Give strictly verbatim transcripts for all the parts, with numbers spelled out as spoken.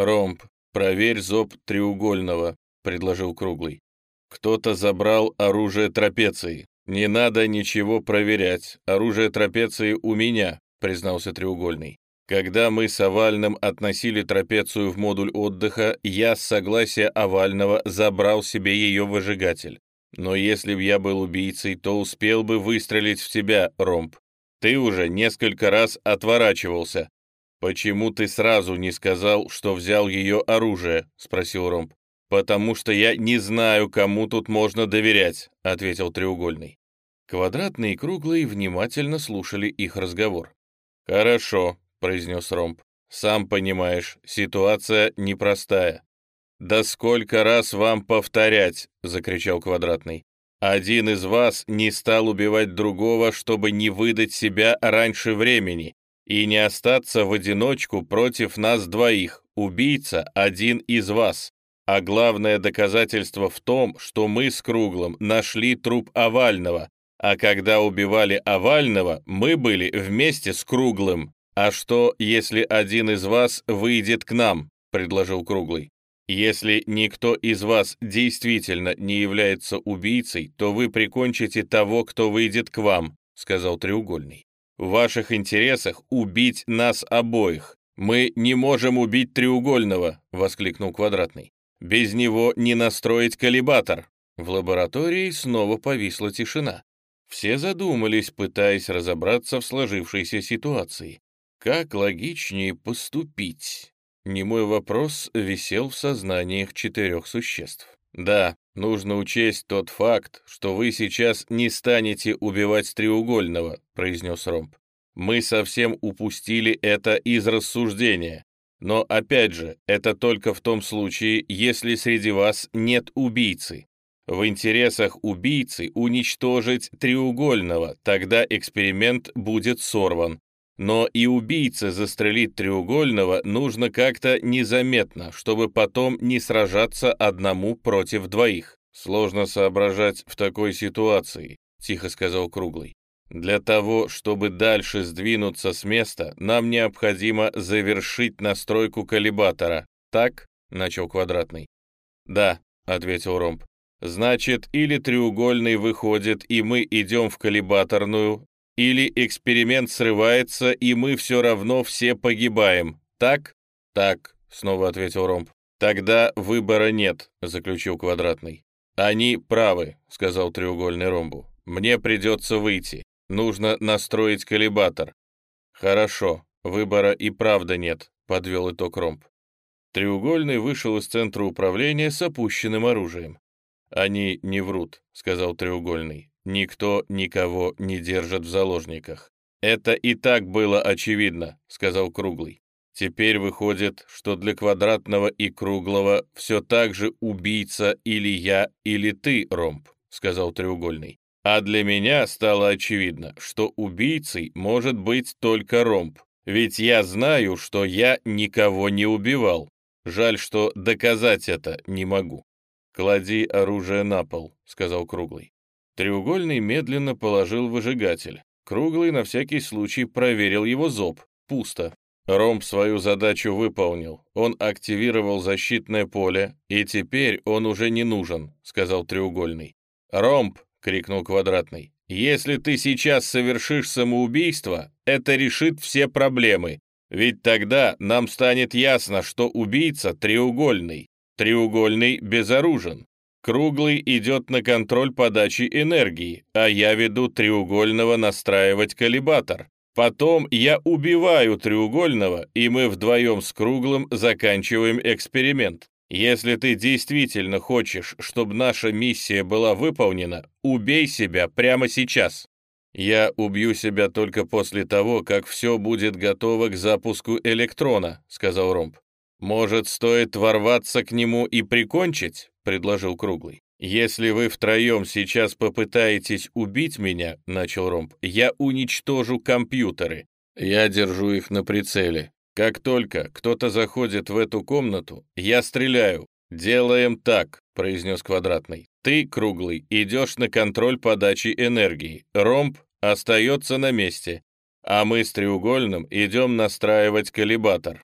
«Ромб, проверь зоб треугольного», — предложил Круглый. «Кто-то забрал оружие трапеции. Не надо ничего проверять. Оружие трапеции у меня», — признался треугольный. «Когда мы с Овальным относили трапецию в модуль отдыха, я с согласия Овального забрал себе ее выжигатель. Но если б я был убийцей, то успел бы выстрелить в тебя, Ромб. Ты уже несколько раз отворачивался». «Почему ты сразу не сказал, что взял ее оружие?» — спросил Ромб. «Потому что я не знаю, кому тут можно доверять», — ответил треугольный. Квадратный и Круглый внимательно слушали их разговор. «Хорошо», — произнес Ромб. «Сам понимаешь, ситуация непростая». «Да сколько раз вам повторять?» — закричал Квадратный. «Один из вас не стал убивать другого, чтобы не выдать себя раньше времени и не остаться в одиночку против нас двоих. Убийца — один из вас. А главное доказательство в том, что мы с Круглым нашли труп Овального, а когда убивали Овального, мы были вместе с Круглым. А что, если один из вас выйдет к нам?» — предложил Круглый. «Если никто из вас действительно не является убийцей, то вы прикончите того, кто выйдет к вам», — сказал треугольный. «В ваших интересах убить нас обоих. Мы не можем убить треугольного», — воскликнул Квадратный. «Без него не настроить коллибатор». В лаборатории снова повисла тишина. Все задумались, пытаясь разобраться в сложившейся ситуации. Как логичнее поступить? Немой вопрос висел в сознаниях четырех существ. «Да, нужно учесть тот факт, что вы сейчас не станете убивать треугольного», — произнес Ромб. «Мы совсем упустили это из рассуждения. Но, опять же, это только в том случае, если среди вас нет убийцы. В интересах убийцы уничтожить треугольного, тогда эксперимент будет сорван. Но и убийце застрелить треугольного нужно как-то незаметно, чтобы потом не сражаться одному против двоих. Сложно соображать в такой ситуации», — тихо сказал Круглый. «Для того, чтобы дальше сдвинуться с места, нам необходимо завершить настройку коллибатора. Так?» — начал Квадратный. «Да», — ответил Ромб. «Значит, или треугольный выходит, и мы идем в коллибаторную, или эксперимент срывается, и мы все равно все погибаем. Так?» «Так», — снова ответил Ромб. «Тогда выбора нет», — заключил Квадратный. «Они правы», — сказал треугольный Ромбу. «Мне придется выйти. Нужно настроить коллибатор». «Хорошо, выбора и правда нет», — подвел итог Ромб. Треугольный вышел из центра управления с опущенным оружием. «Они не врут», — сказал треугольный. «Никто никого не держит в заложниках». «Это и так было очевидно», — сказал Круглый. «Теперь выходит, что для Квадратного и Круглого все так же убийца или я, или ты, Ромб», — сказал треугольный. «А для меня стало очевидно, что убийцей может быть только Ромб, ведь я знаю, что я никого не убивал. Жаль, что доказать это не могу». «Клади оружие на пол», — сказал Круглый. Треугольный медленно положил выжигатель. Круглый на всякий случай проверил его зоб. Пусто. Ромб свою задачу выполнил. Он активировал защитное поле, и теперь он уже не нужен, — сказал треугольный. «Ромб!» — крикнул Квадратный. «Если ты сейчас совершишь самоубийство, это решит все проблемы. Ведь тогда нам станет ясно, что убийца треугольный. Треугольный безоружен. Круглый идет на контроль подачи энергии, а я веду треугольного настраивать коллибатор. Потом я убиваю треугольного, и мы вдвоем с Круглым заканчиваем эксперимент. Если ты действительно хочешь, чтобы наша миссия была выполнена, убей себя прямо сейчас». «Я убью себя только после того, как все будет готово к запуску электрона», — сказал Ромб. «Может, стоит ворваться к нему и прикончить?» — предложил Круглый. «Если вы втроем сейчас попытаетесь убить меня, — начал Ромб, — я уничтожу компьютеры. Я держу их на прицеле. Как только кто-то заходит в эту комнату, я стреляю. Делаем так, — произнес Квадратный. Ты, Круглый, идешь на контроль подачи энергии. Ромб остается на месте. А мы с Треугольным идем настраивать коллибатор».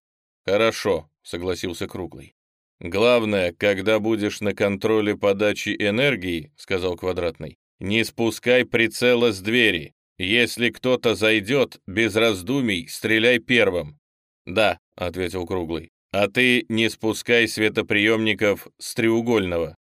«Хорошо», — согласился Круглый. «Главное, когда будешь на контроле подачи энергии, — сказал Квадратный, — не спускай прицела с двери. Если кто-то зайдет, без раздумий стреляй первым». «Да», — ответил Круглый. «А ты не спускай светоприемников с треугольного».